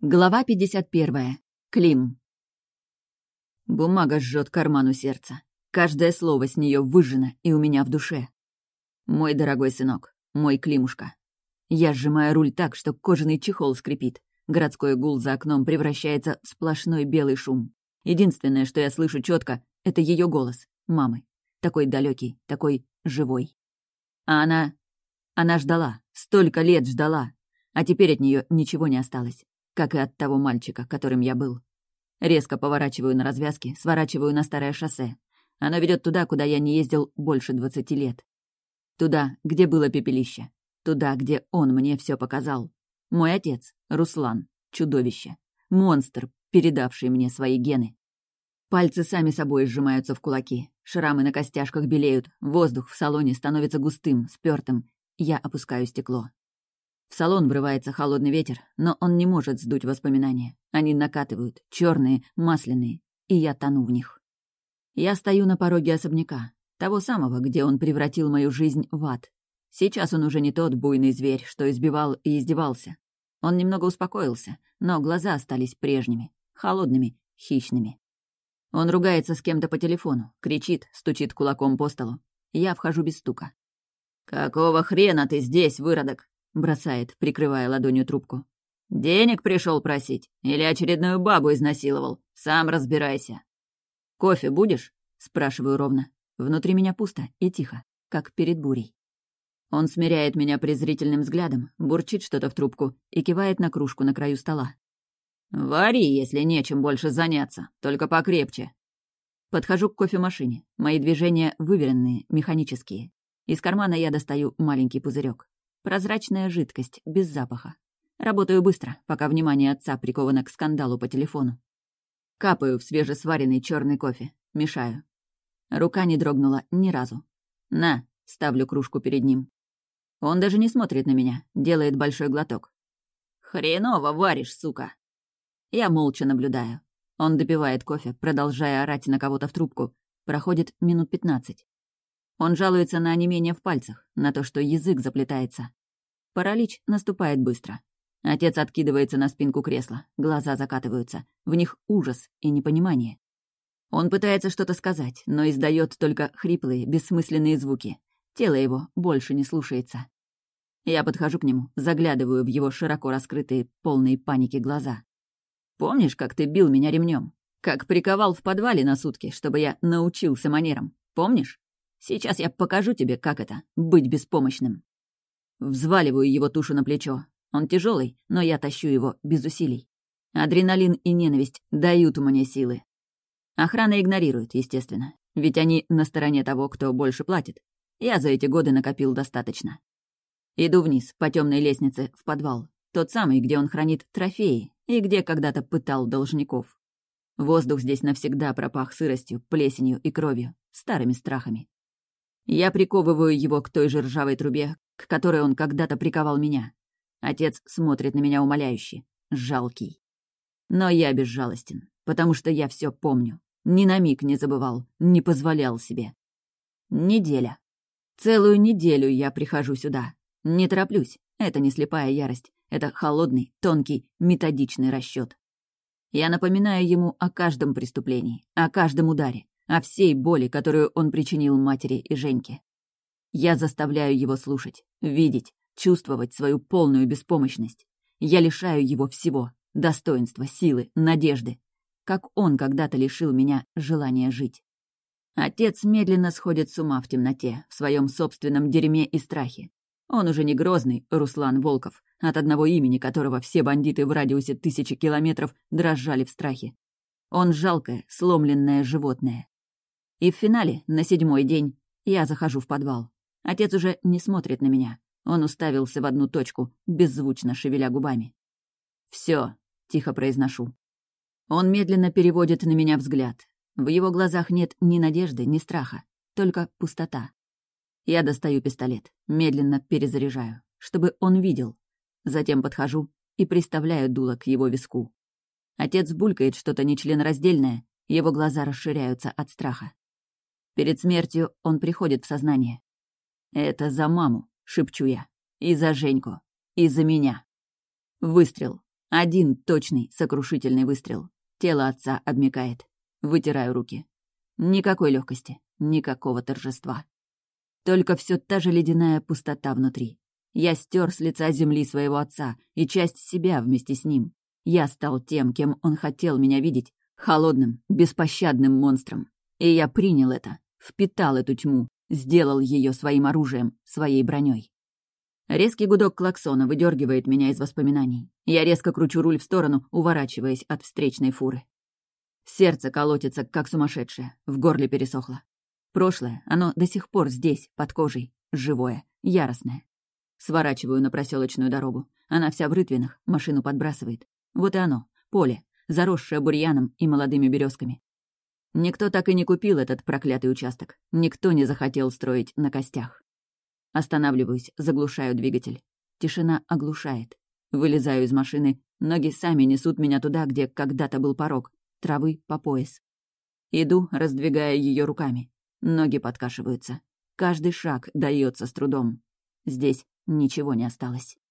Глава 51. Клим. Бумага жжет карман у сердца. Каждое слово с нее выжжено и у меня в душе. Мой дорогой сынок, мой Климушка. Я сжимаю руль так, что кожаный чехол скрипит. Городской гул за окном превращается в сплошной белый шум. Единственное, что я слышу четко, это ее голос, мамы. Такой далекий, такой живой. А она ждала, столько лет ждала. А теперь от нее ничего не осталось. Как и от того мальчика, которым я был. Резко поворачиваю на развязке, сворачиваю на старое шоссе. Оно ведет туда, куда я не ездил больше 20 лет. Туда, где было пепелище. Туда, где он мне все показал. Мой отец, Руслан, чудовище. Монстр, передавший мне свои гены. Пальцы сами собой сжимаются в кулаки. Шрамы на костяшках белеют. Воздух в салоне становится густым, спёртым. Я опускаю стекло. В салон врывается холодный ветер, но он не может сдуть воспоминания. Они накатывают, черные, масляные, и я тону в них. Я стою на пороге особняка, того самого, где он превратил мою жизнь в ад. Сейчас он уже не тот буйный зверь, что избивал и издевался. Он немного успокоился, но глаза остались прежними, холодными, хищными. Он ругается с кем-то по телефону, кричит, стучит кулаком по столу. Я вхожу без стука. «Какого хрена ты здесь, выродок?» Бросает, прикрывая ладонью трубку. «Денег пришел просить? Или очередную бабу изнасиловал? Сам разбирайся». «Кофе будешь?» — спрашиваю ровно. Внутри меня пусто и тихо, как перед бурей. Он смиряет меня презрительным взглядом, бурчит что-то в трубку и кивает на кружку на краю стола. «Вари, если нечем больше заняться, только покрепче». Подхожу к кофемашине. Мои движения выверенные, механические. Из кармана я достаю маленький пузырек. Прозрачная жидкость, без запаха. Работаю быстро, пока внимание отца приковано к скандалу по телефону. Капаю в свежесваренный черный кофе. Мешаю. Рука не дрогнула ни разу. «На!» — ставлю кружку перед ним. Он даже не смотрит на меня, делает большой глоток. «Хреново варишь, сука!» Я молча наблюдаю. Он допивает кофе, продолжая орать на кого-то в трубку. Проходит минут 15. Он жалуется на онемение в пальцах, на то, что язык заплетается. Паралич наступает быстро. Отец откидывается на спинку кресла, глаза закатываются. В них ужас и непонимание. Он пытается что-то сказать, но издает только хриплые, бессмысленные звуки. Тело его больше не слушается. Я подхожу к нему, заглядываю в его широко раскрытые, полные паники глаза. «Помнишь, как ты бил меня ремнем? Как приковал в подвале на сутки, чтобы я научился манерам? Помнишь? Сейчас я покажу тебе, как это — быть беспомощным». Взваливаю его тушу на плечо. Он тяжелый, но я тащу его без усилий. Адреналин и ненависть дают мне силы. Охрана игнорирует, естественно, ведь они на стороне того, кто больше платит. Я за эти годы накопил достаточно. Иду вниз, по темной лестнице, в подвал. Тот самый, где он хранит трофеи и где когда-то пытал должников. Воздух здесь навсегда пропах сыростью, плесенью и кровью, старыми страхами. Я приковываю его к той же ржавой трубе, к которой он когда-то приковал меня. Отец смотрит на меня умоляюще, жалкий. Но я безжалостен, потому что я все помню. Ни на миг не забывал, не позволял себе. Неделя. Целую неделю я прихожу сюда. Не тороплюсь, это не слепая ярость, это холодный, тонкий, методичный расчет. Я напоминаю ему о каждом преступлении, о каждом ударе, о всей боли, которую он причинил матери и Женьке. Я заставляю его слушать, видеть, чувствовать свою полную беспомощность. Я лишаю его всего — достоинства, силы, надежды. Как он когда-то лишил меня желания жить. Отец медленно сходит с ума в темноте, в своем собственном дерьме и страхе. Он уже не грозный Руслан Волков, от одного имени которого все бандиты в радиусе 1000 километров дрожали в страхе. Он жалкое, сломленное животное. И в финале, на 7-й день, я захожу в подвал. Отец уже не смотрит на меня. Он уставился в одну точку, беззвучно шевеля губами. «Всё», — тихо произношу. Он медленно переводит на меня взгляд. В его глазах нет ни надежды, ни страха, только пустота. Я достаю пистолет, медленно перезаряжаю, чтобы он видел. Затем подхожу и приставляю дуло к его виску. Отец булькает что-то нечленораздельное, его глаза расширяются от страха. Перед смертью он приходит в сознание. «Это за маму», — шепчу я, — «и за Женьку, и за меня». Выстрел. Один точный, сокрушительный выстрел. Тело отца обмякает. Вытираю руки. Никакой легкости, никакого торжества. Только все та же ледяная пустота внутри. Я стер с лица земли своего отца и часть себя вместе с ним. Я стал тем, кем он хотел меня видеть, холодным, беспощадным монстром. И я принял это, впитал эту тьму, сделал ее своим оружием, своей броней. Резкий гудок клаксона выдергивает меня из воспоминаний. Я резко кручу руль в сторону, уворачиваясь от встречной фуры. Сердце колотится, как сумасшедшее, в горле пересохло. Прошлое, оно до сих пор здесь, под кожей, живое, яростное. Сворачиваю на проселочную дорогу. Она вся в рытвинах, машину подбрасывает. Вот и оно, поле, заросшее бурьяном и молодыми березками. Никто так и не купил этот проклятый участок. Никто не захотел строить на костях. Останавливаюсь, заглушаю двигатель. Тишина оглушает. Вылезаю из машины, ноги сами несут меня туда, где когда-то был порог, травы по пояс. Иду, раздвигая ее руками. Ноги подкашиваются. Каждый шаг дается с трудом. Здесь ничего не осталось.